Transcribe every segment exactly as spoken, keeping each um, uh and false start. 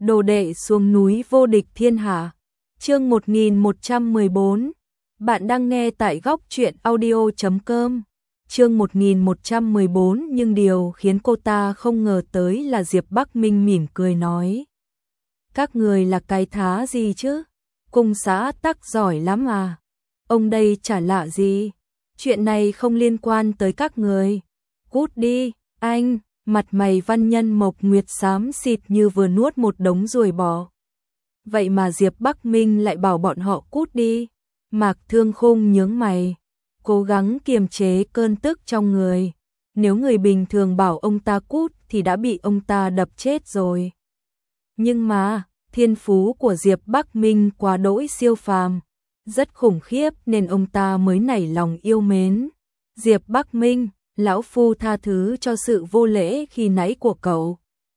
Đồ đệ xuống núi vô địch thiên hạ. Chương một nghìn một trăm mười bốn. Bạn đang nghe tại góc truyện audio chấm com. Chương một nghìn một trăm mười bốn, nhưng điều khiến cô ta không ngờ tới là Diệp Bắc Minh mỉm cười nói: "Các người là cái thá gì chứ? Cung xã tắc giỏi lắm à? Ông đây chả lạ gì, chuyện này không liên quan tới các người. Cút đi, anh." Mặt mày Văn Nhân Mộc Nguyệt xám xịt như vừa nuốt một đống ruồi bò. Vậy mà Diệp Bắc Minh lại bảo bọn họ cút đi. Mạc Thương Khung nhướng mày, cố gắng kiềm chế cơn tức trong người. Nếu người bình thường bảo ông ta cút thì đã bị ông ta đập chết rồi. Nhưng mà, thiên phú của Diệp Bắc Minh quá đỗi siêu phàm, rất khủng khiếp nên ông ta mới nảy lòng yêu mến. Diệp Bắc Minh, lão phu tha thứ cho sự vô lễ khi nãy của cậu.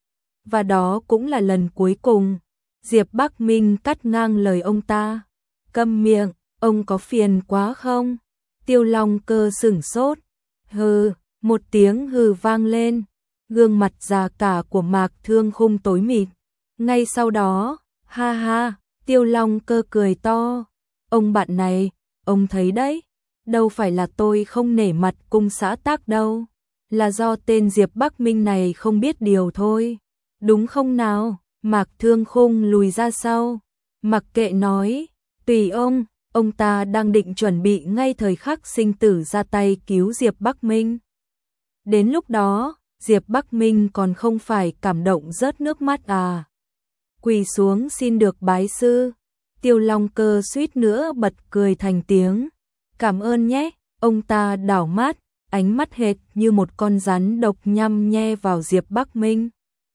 Và đó cũng là lần cuối cùng. Diệp Bắc Minh cắt ngang lời ông ta. Câm miệng, ông có phiền quá không? Tiêu Long Cơ sửng sốt. Hừ, một tiếng hừ vang lên. Gương mặt già cả của Mạc Thương Khung tối mịt. Ngay sau đó, ha ha, Tiêu Long Cơ cười to. Ông bạn này, ông thấy đấy, đâu phải là tôi không nể mặt cung xã Tắc đâu, là do tên Diệp Bắc Minh này không biết điều thôi. Đúng không nào? Mạc Thương Khung lùi ra sau, mặc kệ nói, tùy ông, ông ta đang định chuẩn bị ngay thời khắc sinh tử ra tay cứu Diệp Bắc Minh. Đến lúc đó, Diệp Bắc Minh còn không phải cảm động rớt nước mắt à? Quỳ xuống xin được bái sư. Tiêu Long Cơ suýt nữa bật cười thành tiếng. Cảm ơn nhé. Ông ta đảo mắt, ánh mắt hệt như một con rắn độc nhăm nhe vào Diệp Bắc Minh.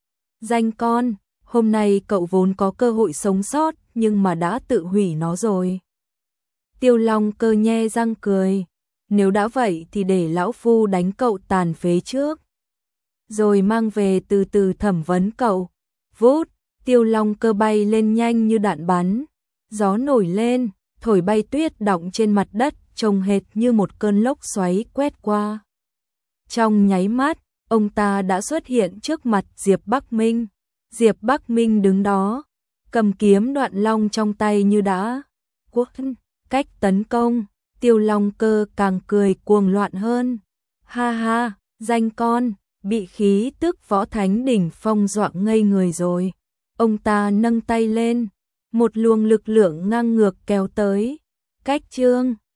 Danh con, hôm nay cậu vốn có cơ hội sống sót nhưng mà đã tự hủy nó rồi. Tiêu Long Cơ nhe răng cười. Nếu đã vậy thì để lão phu đánh cậu tàn phế trước, rồi mang về từ từ thẩm vấn cậu. Vút, Tiêu Long Cơ bay lên nhanh như đạn bắn. Gió nổi lên, thổi bay tuyết đọng trên mặt đất, trông hệt như một cơn lốc xoáy quét qua. Trong nháy mắt, ông ta đã xuất hiện trước mặt Diệp Bắc Minh. Diệp Bắc Minh đứng đó, cầm kiếm Đoạn Long trong tay như đã quốc cách tấn công. Tiêu Long Cơ càng cười cuồng loạn hơn. Ha ha, danh con, bị khí tức võ thánh đỉnh phong dọa ngây người rồi. Ông ta nâng tay lên, một luồng lực lượng ngang ngược kéo tới. Cách chương